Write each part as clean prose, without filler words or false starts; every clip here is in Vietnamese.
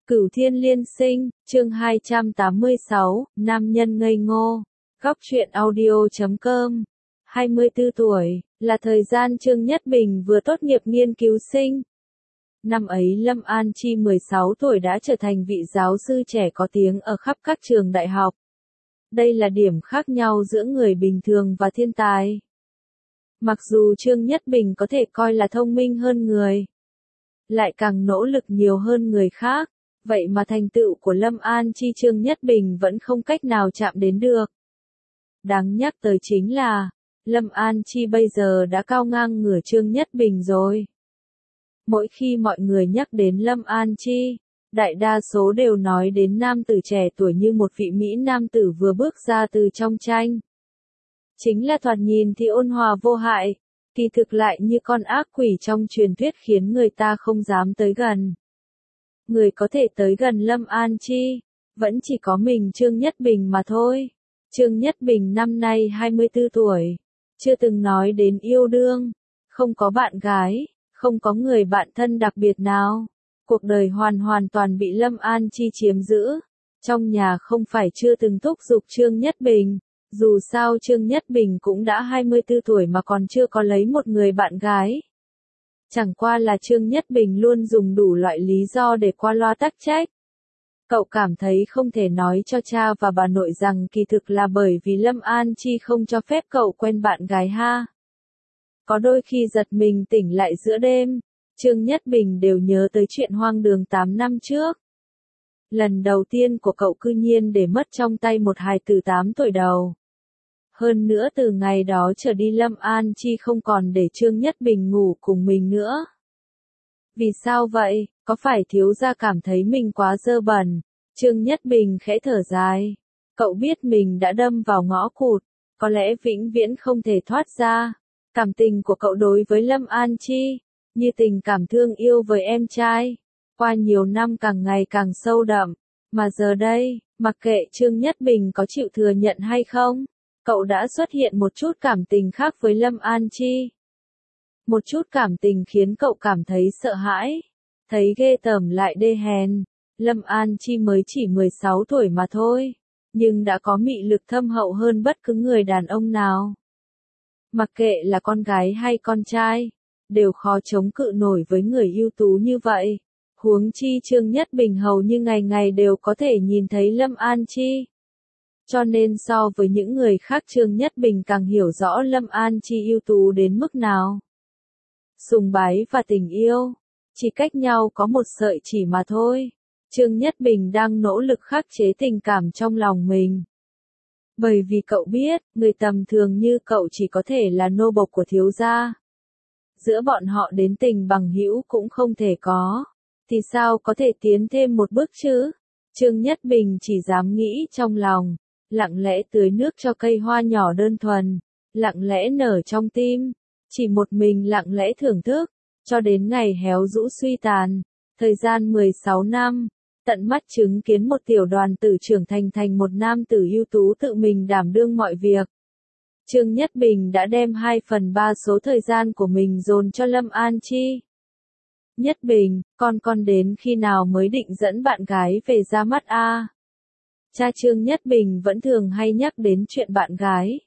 Cửu Thiên Liên Sinh, chương 286, Nam nhân ngây ngô. Góc truyện audio.com. 24 tuổi, là thời gian Trương Nhất Bình vừa tốt nghiệp nghiên cứu sinh. Năm ấy Lâm An Chi 16 tuổi đã trở thành vị giáo sư trẻ có tiếng ở khắp các trường đại học. Đây là điểm khác nhau giữa người bình thường và thiên tài. Mặc dù Trương Nhất Bình có thể coi là thông minh hơn người, lại càng nỗ lực nhiều hơn người khác, vậy mà thành tựu của Lâm An Chi Trương Nhất Bình vẫn không cách nào chạm đến được. Đáng nhắc tới chính là, Lâm An Chi bây giờ đã cao ngang ngửa Trương Nhất Bình rồi. Mỗi khi mọi người nhắc đến Lâm An Chi, đại đa số đều nói đến nam tử trẻ tuổi như một vị mỹ nam tử vừa bước ra từ trong tranh. Chính là thoạt nhìn thì ôn hòa vô hại, kỳ thực lại như con ác quỷ trong truyền thuyết khiến người ta không dám tới gần. Người có thể tới gần Lâm An Chi, vẫn chỉ có mình Trương Nhất Bình mà thôi. Trương Nhất Bình năm nay 24 tuổi, chưa từng nói đến yêu đương, không có bạn gái, không có người bạn thân đặc biệt nào. Cuộc đời hoàn toàn bị Lâm An Chi chiếm giữ. Trong nhà không phải chưa từng thúc giục Trương Nhất Bình, dù sao Trương Nhất Bình cũng đã 24 tuổi mà còn chưa có lấy một người bạn gái. Chẳng qua là Trương Nhất Bình luôn dùng đủ loại lý do để qua loa tắc trách. Cậu cảm thấy không thể nói cho cha và bà nội rằng kỳ thực là bởi vì Lâm An Chi không cho phép cậu quen bạn gái ha. Có đôi khi giật mình tỉnh lại giữa đêm, Trương Nhất Bình đều nhớ tới chuyện hoang đường 8 năm trước. Lần đầu tiên của cậu cư nhiên để mất trong tay một hài tử 8 tuổi đầu. Hơn nữa từ ngày đó trở đi Lâm An Chi không còn để Trương Nhất Bình ngủ cùng mình nữa. Vì sao vậy, có phải thiếu gia cảm thấy mình quá dơ bẩn? Trương Nhất Bình khẽ thở dài. Cậu biết mình đã đâm vào ngõ cụt, có lẽ vĩnh viễn không thể thoát ra. Cảm tình của cậu đối với Lâm An Chi, như tình cảm thương yêu với em trai, qua nhiều năm càng ngày càng sâu đậm. Mà giờ đây, mặc kệ Trương Nhất Bình có chịu thừa nhận hay không, cậu đã xuất hiện một chút cảm tình khác với Lâm An Chi. Một chút cảm tình khiến cậu cảm thấy sợ hãi, thấy ghê tởm lại đê hèn. Lâm An Chi mới chỉ 16 tuổi mà thôi, nhưng đã có mị lực thâm hậu hơn bất cứ người đàn ông nào. Mặc kệ là con gái hay con trai, đều khó chống cự nổi với người ưu tú như vậy. Huống chi Trương Nhất Bình hầu như ngày ngày đều có thể nhìn thấy Lâm An Chi. Cho nên so với những người khác Trương Nhất Bình càng hiểu rõ Lâm An Chi ưu tú đến mức nào. Sùng bái và tình yêu, chỉ cách nhau có một sợi chỉ mà thôi. Trương Nhất Bình đang nỗ lực khắc chế tình cảm trong lòng mình. Bởi vì cậu biết, người tầm thường như cậu chỉ có thể là nô bộc của thiếu gia. Giữa bọn họ đến tình bằng hữu cũng không thể có, thì sao có thể tiến thêm một bước chứ? Trương Nhất Bình chỉ dám nghĩ trong lòng, lặng lẽ tưới nước cho cây hoa nhỏ đơn thuần, lặng lẽ nở trong tim, chỉ một mình lặng lẽ thưởng thức, cho đến ngày héo rũ suy tàn. Thời gian 16 năm, tận mắt chứng kiến một tiểu đoàn tử trưởng thành một nam tử ưu tú tự mình đảm đương mọi việc. Trương Nhất Bình đã đem 2/3 số thời gian của mình dồn cho Lâm An Chi. Nhất Bình, con đến khi nào mới định dẫn bạn gái về ra mắt a? Cha Trương Nhất Bình vẫn thường hay nhắc đến chuyện bạn gái.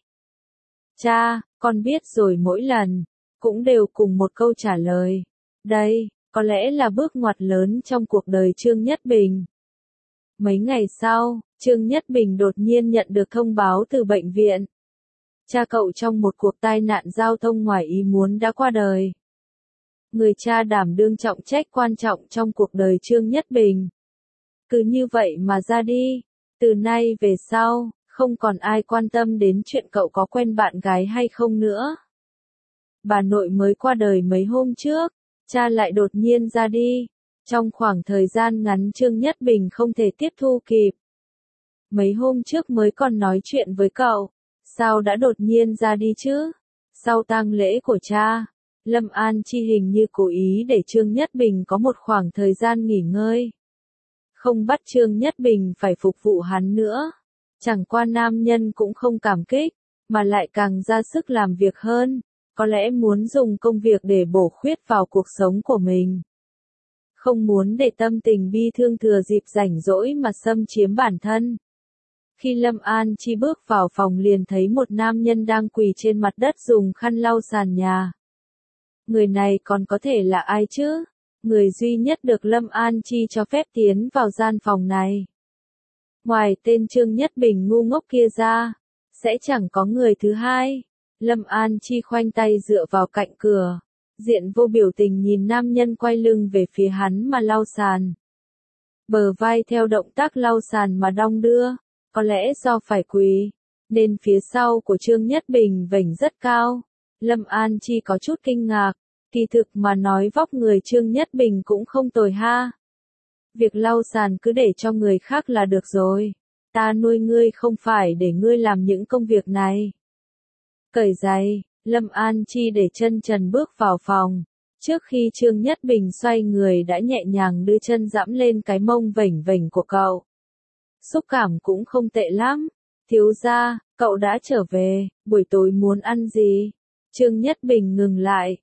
Cha, con biết rồi, mỗi lần cũng đều cùng một câu trả lời. Đây, có lẽ là bước ngoặt lớn trong cuộc đời Trương Nhất Bình. Mấy ngày sau, Trương Nhất Bình đột nhiên nhận được thông báo từ bệnh viện. Cha cậu trong một cuộc tai nạn giao thông ngoài ý muốn đã qua đời. Người cha đảm đương trọng trách quan trọng trong cuộc đời Trương Nhất Bình. Cứ như vậy mà ra đi, từ nay về sau, không còn ai quan tâm đến chuyện cậu có quen bạn gái hay không nữa. Bà nội mới qua đời mấy hôm trước, cha lại đột nhiên ra đi. Trong khoảng thời gian ngắn Trương Nhất Bình không thể tiếp thu kịp. Mấy hôm trước mới còn nói chuyện với cậu, sao đã đột nhiên ra đi chứ? Sau tang lễ của cha, Lâm An Chi hình như cố ý để Trương Nhất Bình có một khoảng thời gian nghỉ ngơi. Không bắt Trương Nhất Bình phải phục vụ hắn nữa. Chẳng qua nam nhân cũng không cảm kích, mà lại càng ra sức làm việc hơn. Có lẽ muốn dùng công việc để bổ khuyết vào cuộc sống của mình. không muốn để tâm tình bi thương thừa dịp rảnh rỗi mà xâm chiếm bản thân. Khi Lâm An Chi bước vào phòng liền thấy một nam nhân đang quỳ trên mặt đất dùng khăn lau sàn nhà. Người này còn có thể là ai chứ? Người duy nhất được Lâm An Chi cho phép tiến vào gian phòng này. Ngoài tên Trương Nhất Bình ngu ngốc kia ra, sẽ chẳng có người thứ hai. Lâm An Chi khoanh tay dựa vào cạnh cửa, diện vô biểu tình nhìn nam nhân quay lưng về phía hắn mà lau sàn. Bờ vai theo động tác lau sàn mà đong đưa, có lẽ do phải quỳ, nên phía sau của Trương Nhất Bình vểnh rất cao. Lâm An Chi có chút kinh ngạc, kỳ thực mà nói vóc người Trương Nhất Bình cũng không tồi ha. Việc lau sàn cứ để cho người khác là được rồi. Ta nuôi ngươi không phải để ngươi làm những công việc này. Cởi giày, Lâm An Chi để chân trần bước vào phòng. Trước khi Trương Nhất Bình xoay người đã nhẹ nhàng đưa chân dẫm lên cái mông vểnh vểnh của cậu. Xúc cảm cũng không tệ lắm. Thiếu gia, cậu đã trở về, buổi tối muốn ăn gì? Trương Nhất Bình ngừng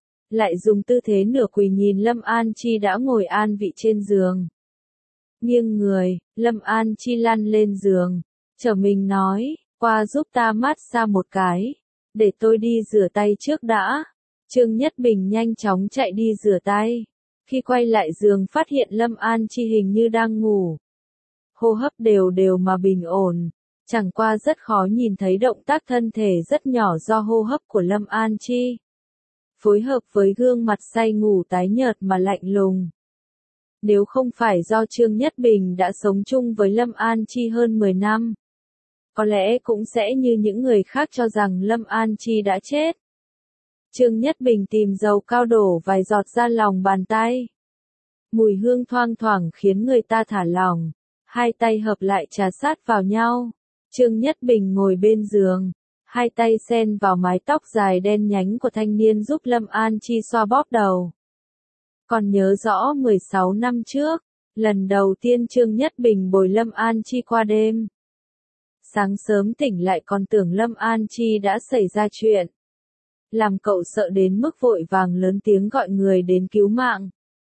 lại dùng tư thế nửa quỳ nhìn Lâm An Chi đã ngồi an vị trên giường. Nghiêng người, Lâm An Chi lăn lên giường, trở mình nói, qua giúp ta mát xa một cái, để tôi đi rửa tay trước đã. Trương Nhất Bình nhanh chóng chạy đi rửa tay. Khi quay lại giường phát hiện Lâm An Chi hình như đang ngủ. Hô hấp đều đều mà bình ổn, chẳng qua rất khó nhìn thấy động tác thân thể rất nhỏ do hô hấp của Lâm An Chi. Phối hợp với gương mặt say ngủ tái nhợt mà lạnh lùng. Nếu không phải do Trương Nhất Bình đã sống chung với Lâm An Chi hơn 10 năm, có lẽ cũng sẽ như những người khác cho rằng Lâm An Chi đã chết. Trương Nhất Bình tìm dầu cao đổ vài giọt ra lòng bàn tay. Mùi hương thoang thoảng khiến người ta thả lỏng, hai tay hợp lại trà sát vào nhau. Trương Nhất Bình ngồi bên giường, hai tay xen vào mái tóc dài đen nhánh của thanh niên giúp Lâm An Chi xoa bóp đầu. Còn nhớ rõ 16 năm trước, lần đầu tiên Trương Nhất Bình bồi Lâm An Chi qua đêm. Sáng sớm tỉnh lại còn tưởng Lâm An Chi đã xảy ra chuyện. Làm cậu sợ đến mức vội vàng lớn tiếng gọi người đến cứu mạng.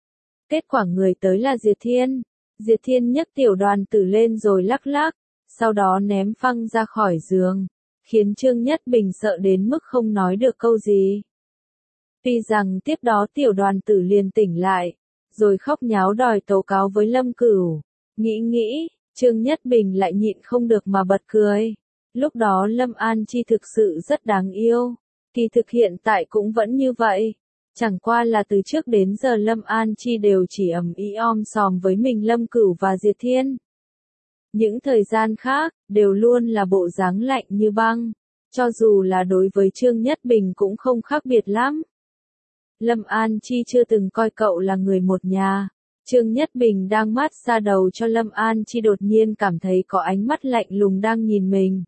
Kết quả người tới là Diệt Thiên. Diệt Thiên nhấc Tiểu Đoàn Tử lên rồi lắc lắc, sau đó ném phăng ra khỏi giường, khiến Trương Nhất Bình sợ đến mức không nói được câu gì. Tuy rằng tiếp đó Tiểu Đoàn Tử liền tỉnh lại, rồi khóc nháo đòi tố cáo với Lâm Cửu. Nghĩ, Trương Nhất Bình lại nhịn không được mà bật cười. Lúc đó Lâm An Chi thực sự rất đáng yêu. Kỳ thực hiện tại cũng vẫn như vậy. Chẳng qua là từ trước đến giờ Lâm An Chi đều chỉ ầm ĩ om sòm với mình Lâm Cửu và Diệt Thiên. Những thời gian khác, đều luôn là bộ dáng lạnh như băng. Cho dù là đối với Trương Nhất Bình cũng không khác biệt lắm. Lâm An Chi chưa từng coi cậu là người một nhà. Trương Nhất Bình đang mát xa đầu cho Lâm An Chi đột nhiên cảm thấy có ánh mắt lạnh lùng đang nhìn mình.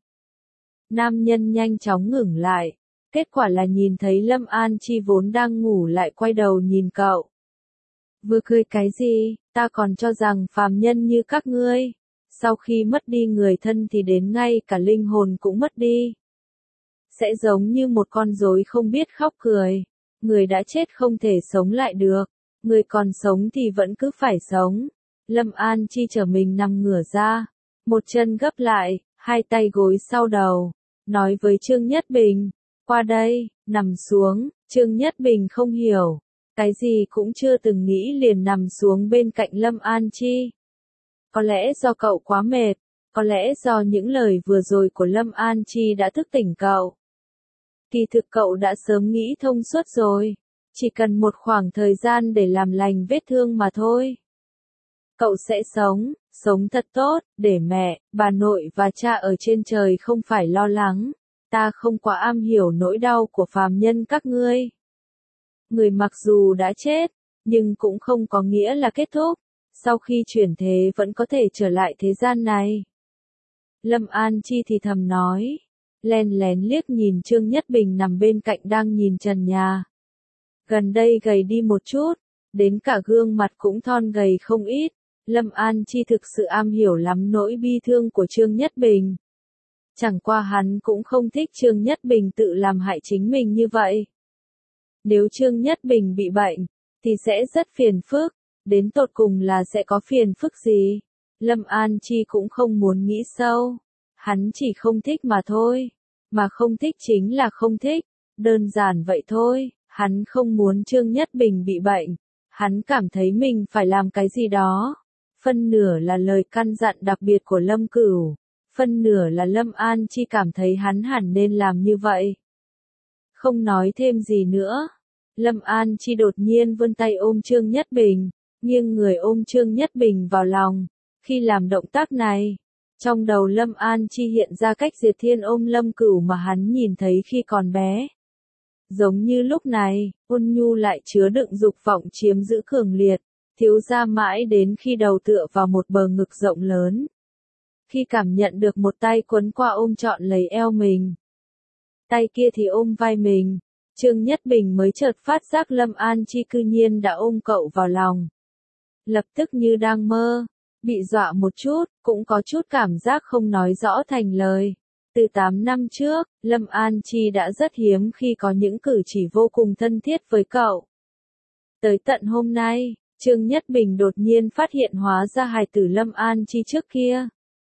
Nam nhân nhanh chóng ngừng lại. Kết quả là nhìn thấy Lâm An Chi vốn đang ngủ lại quay đầu nhìn cậu. Vừa cười cái gì, ta còn cho rằng phàm nhân như các ngươi. Sau khi mất đi người thân thì đến ngay cả linh hồn cũng mất đi. Sẽ giống như một con rối không biết khóc cười. Người đã chết không thể sống lại được. Người còn sống thì vẫn cứ phải sống. Lâm An Chi trở mình nằm ngửa ra. Một chân gấp lại, hai tay gối sau đầu. Nói với Trương Nhất Bình. Qua đây, nằm xuống. Trương Nhất Bình không hiểu. Cái gì cũng chưa từng nghĩ liền nằm xuống bên cạnh Lâm An Chi. Có lẽ do cậu quá mệt. Có lẽ do những lời vừa rồi của Lâm An Chi đã thức tỉnh cậu. Kỳ thực cậu đã sớm nghĩ thông suốt rồi. Chỉ cần một khoảng thời gian để làm lành vết thương mà thôi. Cậu sẽ sống thật tốt, để mẹ, bà nội và cha ở trên trời không phải lo lắng. Ta không quá am hiểu nỗi đau của phàm nhân các ngươi. Người mặc dù đã chết, nhưng cũng không có nghĩa là kết thúc. Sau khi chuyển thế vẫn có thể trở lại thế gian này. Lâm An Chi thì thầm nói. Len lén liếc nhìn Trương Nhất Bình nằm bên cạnh đang nhìn trần nhà. Gần đây gầy đi một chút, đến cả gương mặt cũng thon gầy không ít. Lâm An Chi thực sự am hiểu lắm nỗi bi thương của Trương Nhất Bình. Chẳng qua hắn cũng không thích Trương Nhất Bình tự làm hại chính mình như vậy. Nếu Trương Nhất Bình bị bệnh, thì sẽ rất phiền phức. Đến tột cùng là sẽ có phiền phức gì? Lâm An Chi cũng không muốn nghĩ sâu. Hắn chỉ không thích mà thôi. Mà không thích chính là không thích. Đơn giản vậy thôi. Hắn không muốn Trương Nhất Bình bị bệnh. Hắn cảm thấy mình phải làm cái gì đó. Phân nửa là lời căn dặn đặc biệt của Lâm Cửu. Phân nửa là Lâm An Chi cảm thấy hắn hẳn nên làm như vậy. Không nói thêm gì nữa. Lâm An Chi đột nhiên vươn tay ôm Trương Nhất Bình, nghiêng người ôm Trương Nhất Bình vào lòng. Khi làm động tác này, trong đầu Lâm An Chi hiện ra cách Diệt Thiên ôm Lâm Cửu mà hắn nhìn thấy khi còn bé. Giống như lúc này, ôn nhu lại chứa đựng dục vọng chiếm giữ cường liệt, thiếu gia mãi đến khi đầu tựa vào một bờ ngực rộng lớn. Khi cảm nhận được một tay quấn qua ôm trọn lấy eo mình, tay kia thì ôm vai mình, Trương Nhất Bình mới chợt phát giác Lâm An Chi cư nhiên đã ôm cậu vào lòng. Lập tức như đang mơ, bị dọa một chút, cũng có chút cảm giác không nói rõ thành lời. Từ 8 năm trước, Lâm An Chi đã rất hiếm khi có những cử chỉ vô cùng thân thiết với cậu. Tới tận hôm nay, Trương Nhất Bình đột nhiên phát hiện hóa ra hài tử Lâm An Chi trước kia.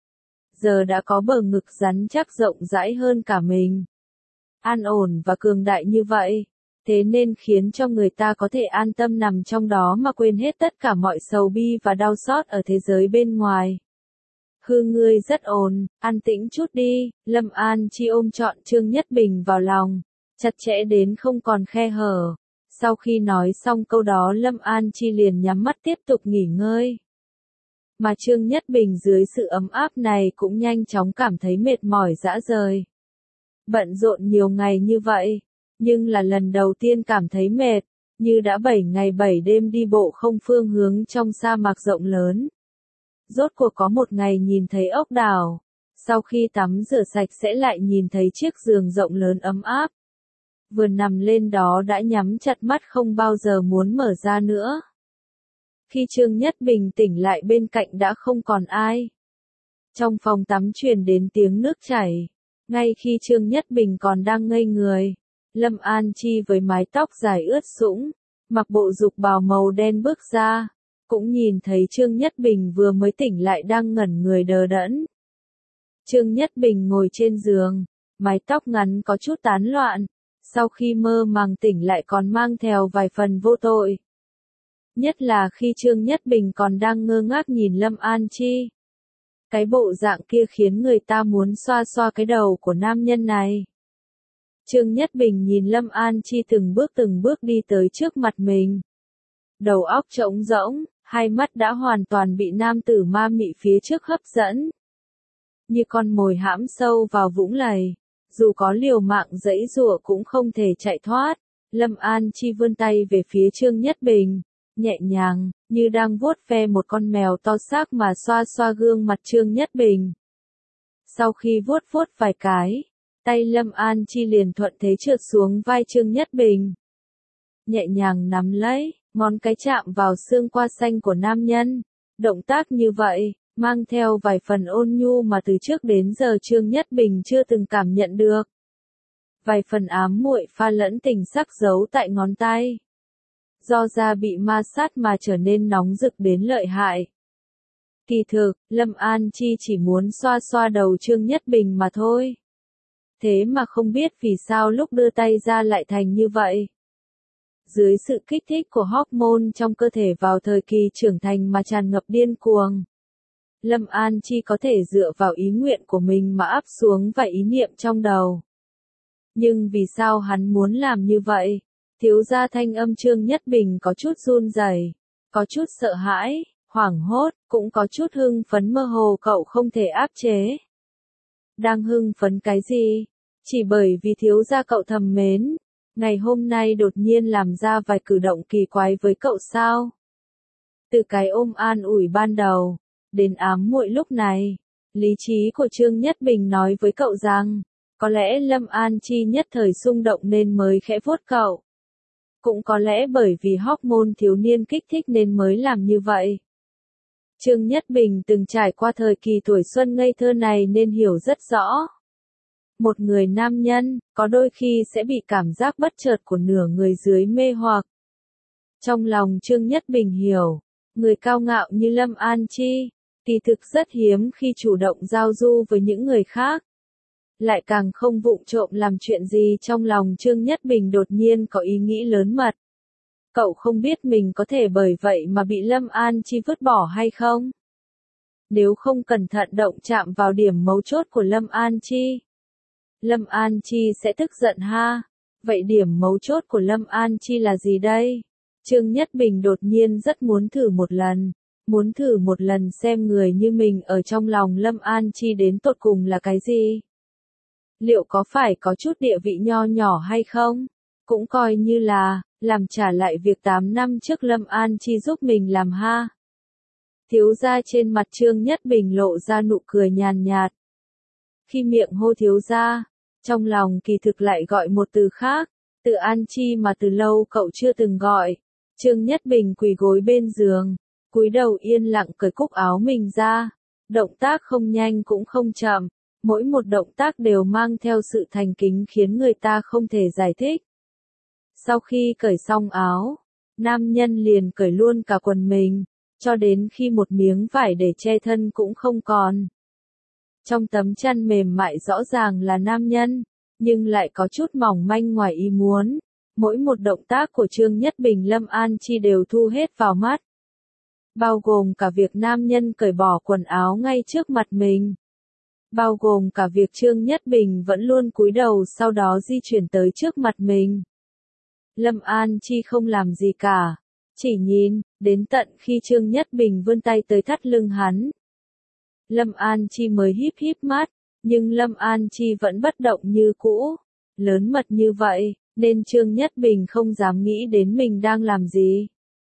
Giờ đã có bờ ngực rắn chắc rộng rãi hơn cả mình. An ổn và cường đại như vậy, thế nên khiến cho người ta có thể an tâm nằm trong đó mà quên hết tất cả mọi sầu bi và đau xót ở thế giới bên ngoài. Hư ngươi rất ổn, an tĩnh chút đi, Lâm An Chi ôm trọn Trương Nhất Bình vào lòng, chặt chẽ đến không còn khe hở. Sau khi nói xong câu đó Lâm An Chi liền nhắm mắt tiếp tục nghỉ ngơi. Mà Trương Nhất Bình dưới sự ấm áp này cũng nhanh chóng cảm thấy mệt mỏi rã rời. Bận rộn nhiều ngày như vậy, nhưng là lần đầu tiên cảm thấy mệt, như đã 7 ngày 7 đêm đi bộ không phương hướng trong sa mạc rộng lớn. Rốt cuộc có một ngày nhìn thấy ốc đảo, sau khi tắm rửa sạch sẽ lại nhìn thấy chiếc giường rộng lớn ấm áp. Vừa nằm lên đó đã nhắm chặt mắt không bao giờ muốn mở ra nữa. Khi Trương Nhất Bình tỉnh lại bên cạnh đã không còn ai. Trong phòng tắm truyền đến tiếng nước chảy. Ngay khi Trương Nhất Bình còn đang ngây người, Lâm An Chi với mái tóc dài ướt sũng, mặc bộ dục bào màu đen bước ra, cũng nhìn thấy Trương Nhất Bình vừa mới tỉnh lại đang ngẩn người đờ đẫn. Trương Nhất Bình ngồi trên giường, mái tóc ngắn có chút tán loạn, sau khi mơ màng tỉnh lại còn mang theo vài phần vô tội. Nhất là khi Trương Nhất Bình còn đang ngơ ngác nhìn Lâm An Chi. Cái bộ dạng kia khiến người ta muốn xoa xoa cái đầu của nam nhân này. Trương Nhất Bình nhìn Lâm An Chi từng bước đi tới trước mặt mình. Đầu óc trống rỗng, hai mắt đã hoàn toàn bị nam tử ma mị phía trước hấp dẫn. Như con mồi hãm sâu vào vũng lầy, dù có liều mạng giãy giụa cũng không thể chạy thoát. Lâm An Chi vươn tay về phía Trương Nhất Bình, nhẹ nhàng, như đang vuốt ve một con mèo to xác mà xoa xoa gương mặt Trương Nhất Bình. Sau khi vuốt vài cái, tay Lâm An Chi liền thuận thế trượt xuống vai Trương Nhất Bình. Nhẹ nhàng nắm lấy, ngón cái chạm vào xương quai xanh của nam nhân. Động tác như vậy, mang theo vài phần ôn nhu mà từ trước đến giờ Trương Nhất Bình chưa từng cảm nhận được. Vài phần ám muội pha lẫn tình sắc giấu tại ngón tay. Do da bị ma sát mà trở nên nóng rực đến lợi hại. Kỳ thực, Lâm An Chi chỉ muốn xoa xoa đầu Trương Nhất Bình mà thôi. Thế mà không biết vì sao lúc đưa tay ra lại thành như vậy. Dưới sự kích thích của hormone trong cơ thể vào thời kỳ trưởng thành mà tràn ngập điên cuồng, Lâm An Chi có thể dựa vào ý nguyện của mình mà áp xuống vài ý niệm trong đầu. Nhưng vì sao hắn muốn làm như vậy? Thiếu gia thanh âm Trương Nhất Bình có chút run rẩy, có chút sợ hãi, hoảng hốt, cũng có chút hưng phấn mơ hồ cậu không thể áp chế. Đang hưng phấn cái gì? Chỉ bởi vì thiếu gia cậu thầm mến, ngày hôm nay đột nhiên làm ra vài cử động kỳ quái với cậu sao? Từ cái ôm an ủi ban đầu, đến ám muội lúc này, lý trí của Trương Nhất Bình nói với cậu rằng, có lẽ Lâm An Chi nhất thời xung động nên mới khẽ vuốt cậu. Cũng có lẽ bởi vì hormone thiếu niên kích thích nên mới làm như vậy. Trương Nhất Bình từng trải qua thời kỳ tuổi xuân ngây thơ này nên hiểu rất rõ. Một người nam nhân, có đôi khi sẽ bị cảm giác bất chợt của nửa người dưới mê hoặc. Trong lòng Trương Nhất Bình hiểu, Người cao ngạo như Lâm An Chi, kỳ thực rất hiếm khi chủ động giao du với những người khác. Lại càng không vụng trộm làm chuyện gì trong lòng Trương Nhất Bình đột nhiên có ý nghĩ lớn mật. Cậu không biết mình có thể bởi vậy mà bị Lâm An Chi vứt bỏ hay không? Nếu không cẩn thận động chạm vào điểm mấu chốt của Lâm An Chi, Lâm An Chi sẽ tức giận ha. Vậy điểm mấu chốt của Lâm An Chi là gì đây? Trương Nhất Bình đột nhiên rất muốn thử một lần xem người như mình ở trong lòng Lâm An Chi đến tột cùng là cái gì? Liệu có phải có chút địa vị nho nhỏ hay không? Cũng coi như là, làm trả lại việc 8 năm trước Lâm An Chi giúp mình làm ha. Thiếu gia trên mặt Trương Nhất Bình lộ ra nụ cười nhàn nhạt. Khi miệng hô thiếu gia, trong lòng kỳ thực lại gọi một từ khác, từ An Chi mà từ lâu cậu chưa từng gọi. Trương Nhất Bình quỳ gối bên giường, cúi đầu yên lặng cởi cúc áo mình ra. Động tác không nhanh cũng không chậm, mỗi một động tác đều mang theo sự thành kính khiến người ta không thể giải thích. Sau khi cởi xong áo, nam nhân liền cởi luôn cả quần mình, cho đến khi một miếng vải để che thân cũng không còn. Trong tấm chăn mềm mại rõ ràng là nam nhân, nhưng lại có chút mỏng manh ngoài ý muốn. Mỗi một động tác của Trương Nhất Bình Lâm An Chi đều thu hết vào mắt. Bao gồm cả việc nam nhân cởi bỏ quần áo ngay trước mặt mình. Bao gồm cả việc Trương Nhất Bình vẫn luôn cúi đầu sau đó di chuyển tới trước mặt mình. Lâm An Chi không làm gì cả, chỉ nhìn, đến tận khi Trương Nhất Bình vươn tay tới thắt lưng hắn. Lâm An Chi mới híp híp mắt, nhưng Lâm An Chi vẫn bất động như cũ. Lớn mật như vậy, nên Trương Nhất Bình không dám nghĩ đến mình đang làm gì.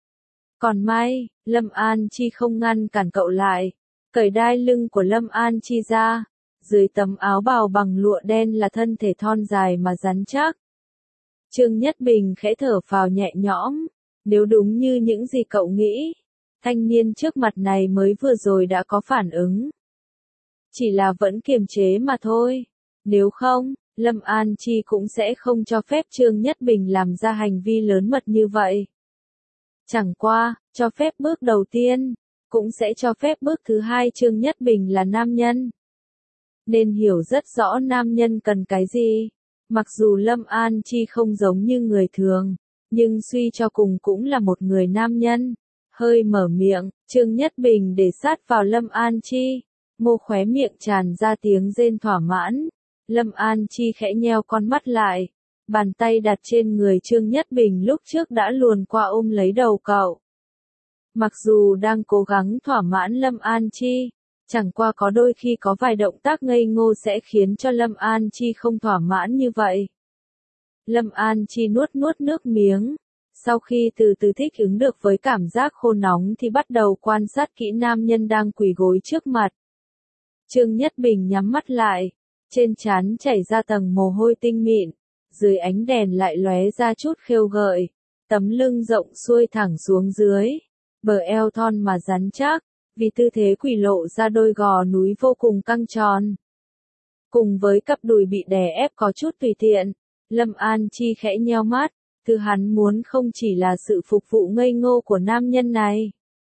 Còn may, Lâm An Chi không ngăn cản cậu lại, cởi đai lưng của Lâm An Chi ra. Dưới tấm áo bào bằng lụa đen là thân thể thon dài mà rắn chắc. Trương Nhất Bình khẽ thở phào nhẹ nhõm, nếu đúng như những gì cậu nghĩ, thanh niên trước mặt này mới vừa rồi đã có phản ứng. Chỉ là vẫn kiềm chế mà thôi, nếu không, Lâm An Chi cũng sẽ không cho phép Trương Nhất Bình làm ra hành vi lớn mật như vậy. Chẳng qua, cho phép bước đầu tiên, cũng sẽ cho phép bước thứ hai. Trương Nhất Bình là nam nhân, nên hiểu rất rõ nam nhân cần cái gì. Mặc dù Lâm An Chi không giống như người thường, nhưng suy cho cùng cũng là một người nam nhân. Hơi mở miệng, Trương Nhất Bình để sát vào Lâm An Chi, môi khóe miệng tràn ra tiếng rên thỏa mãn. Lâm An Chi khẽ nheo con mắt lại, bàn tay đặt trên người Trương Nhất Bình lúc trước đã luồn qua ôm lấy đầu cậu. Mặc dù đang cố gắng thỏa mãn Lâm An Chi, chẳng qua có đôi khi có vài động tác ngây ngô sẽ khiến cho Lâm An Chi không thỏa mãn như vậy. Lâm An Chi nuốt nước miếng, sau khi từ từ thích ứng được với cảm giác khô nóng thì bắt đầu quan sát kỹ nam nhân đang quỳ gối trước mặt. Trương Nhất Bình nhắm mắt lại, trên trán chảy ra tầng mồ hôi tinh mịn, dưới ánh đèn lại lóe ra chút khêu gợi, tấm lưng rộng xuôi thẳng xuống dưới, bờ eo thon mà rắn chắc, vì tư thế quỳ lộ ra đôi gò núi vô cùng căng tròn. Cùng với cặp đùi bị đè ép có chút tùy tiện, Lâm An Chi khẽ nheo mắt, thứ hắn muốn không chỉ là sự phục vụ ngây ngô của nam nhân này.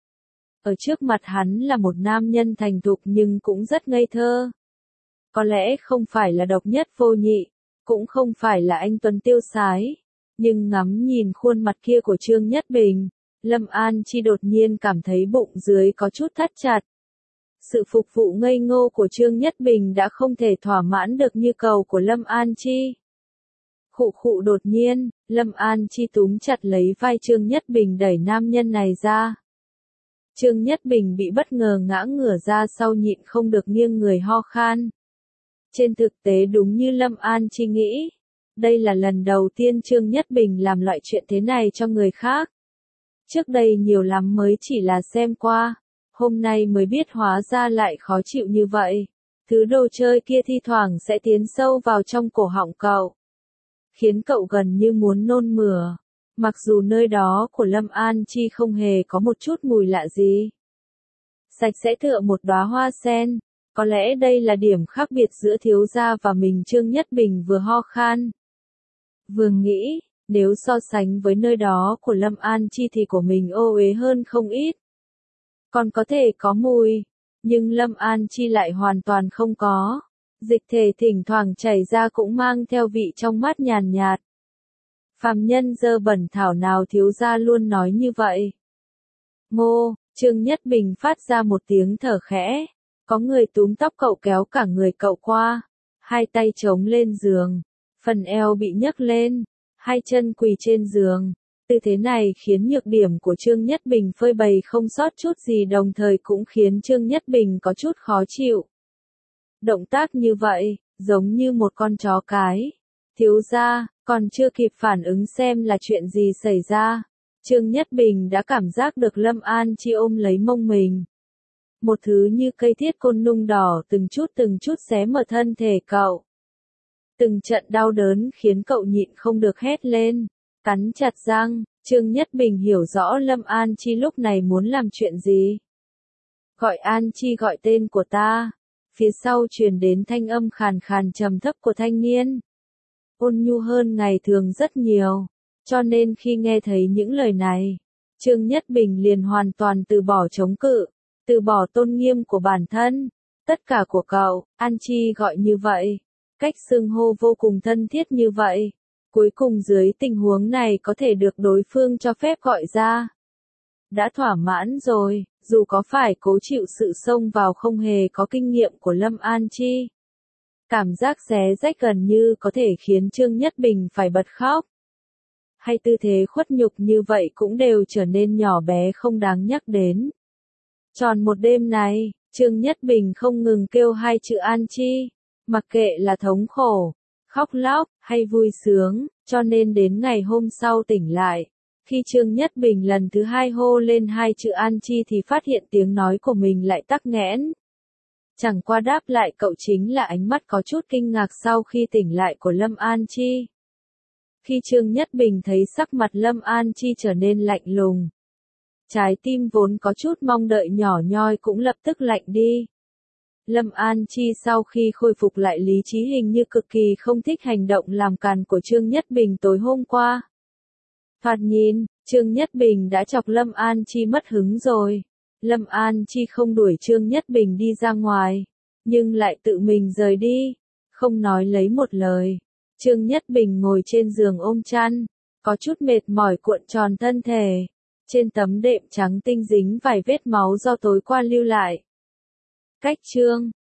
Ở trước mặt hắn là một nam nhân thành thục nhưng cũng rất ngây thơ. Có lẽ không phải là độc nhất vô nhị, cũng không phải là anh tuấn tiêu sái, nhưng ngắm nhìn khuôn mặt kia của Trương Nhất Bình, Lâm An Chi đột nhiên cảm thấy bụng dưới có chút thắt chặt. Sự phục vụ ngây ngô của Trương Nhất Bình đã không thể thỏa mãn được nhu cầu của Lâm An Chi. Khụ khụ, đột nhiên, Lâm An Chi túm chặt lấy vai Trương Nhất Bình đẩy nam nhân này ra. Trương Nhất Bình bị bất ngờ ngã ngửa ra sau nhịn không được nghiêng người ho khan. Trên thực tế đúng như Lâm An Chi nghĩ, đây là lần đầu tiên Trương Nhất Bình làm loại chuyện thế này cho người khác. Trước đây nhiều lắm mới chỉ là xem qua, hôm nay mới biết hóa ra lại khó chịu như vậy. Thứ đồ chơi kia thi thoảng sẽ tiến sâu vào trong cổ họng cậu, khiến cậu gần như muốn nôn mửa. Mặc dù nơi đó của Lâm An Chi không hề có một chút mùi lạ gì. Sạch sẽ tựa một đóa hoa sen, có lẽ đây là điểm khác biệt giữa thiếu gia và mình. Trương Nhất Bình vừa ho khan, vừa nghĩ, nếu so sánh với nơi đó của Lâm An Chi thì của mình ô uế hơn không ít. còn có thể có mùi, nhưng Lâm An Chi lại hoàn toàn không có. Dịch thể thỉnh thoảng chảy ra cũng mang theo vị trong mát nhàn nhạt. Phàm nhân dơ bẩn thảo nào thiếu gia luôn nói như vậy. Ngô, Trương Nhất Bình phát ra một tiếng thở khẽ. Có người túm tóc cậu kéo cả người cậu qua. Hai tay chống lên giường. Phần eo bị nhấc lên. Hai chân quỳ trên giường. Tư thế này khiến nhược điểm của Trương Nhất Bình phơi bày không sót chút gì, đồng thời cũng khiến Trương Nhất Bình có chút khó chịu. Động tác như vậy, giống như một con chó cái. Thiếu gia, còn chưa kịp phản ứng xem là chuyện gì xảy ra. Trương Nhất Bình đã cảm giác được Lâm An Chi ôm lấy mông mình. Một thứ như cây thiết côn nung đỏ từng chút xé mở thân thể cậu. Từng trận đau đớn khiến cậu nhịn không được hét lên, cắn chặt răng. Trương Nhất Bình hiểu rõ Lâm An Chi lúc này muốn làm chuyện gì. Gọi An Chi, gọi tên của ta. Phía sau truyền đến thanh âm khàn khàn trầm thấp của thanh niên. Ôn nhu hơn ngày thường rất nhiều. Cho nên khi nghe thấy những lời này, Trương Nhất Bình liền hoàn toàn từ bỏ chống cự, từ bỏ tôn nghiêm của bản thân. Tất cả của cậu, An Chi gọi như vậy, cách xưng hô vô cùng thân thiết như vậy. Cuối cùng dưới tình huống này có thể được đối phương cho phép gọi ra. Đã thỏa mãn rồi, dù có phải cố chịu sự xông vào không hề có kinh nghiệm của Lâm An Chi. Cảm giác xé rách gần như có thể khiến Trương Nhất Bình phải bật khóc. Hay tư thế khuất nhục như vậy cũng đều trở nên nhỏ bé không đáng nhắc đến. Tròn một đêm này, Trương Nhất Bình không ngừng kêu hai chữ An Chi, mặc kệ là thống khổ, khóc lóc, hay vui sướng, cho nên đến ngày hôm sau tỉnh lại. Khi Trương Nhất Bình lần thứ hai hô lên hai chữ An Chi thì phát hiện tiếng nói của mình lại tắc nghẽn. Chẳng qua đáp lại cậu chính là ánh mắt có chút kinh ngạc sau khi tỉnh lại của Lâm An Chi. Khi Trương Nhất Bình thấy sắc mặt Lâm An Chi trở nên lạnh lùng, trái tim vốn có chút mong đợi nhỏ nhoi cũng lập tức lạnh đi. Lâm An Chi sau khi khôi phục lại lý trí hình như cực kỳ không thích hành động làm càn của Trương Nhất Bình tối hôm qua. Thoạt nhìn, Trương Nhất Bình đã chọc Lâm An Chi mất hứng rồi. Lâm An Chi không đuổi Trương Nhất Bình đi ra ngoài, nhưng lại tự mình rời đi, không nói lấy một lời. Trương Nhất Bình ngồi trên giường ôm chăn, có chút mệt mỏi cuộn tròn thân thể. Trên tấm đệm trắng tinh dính vài vết máu do tối qua lưu lại. Cách chương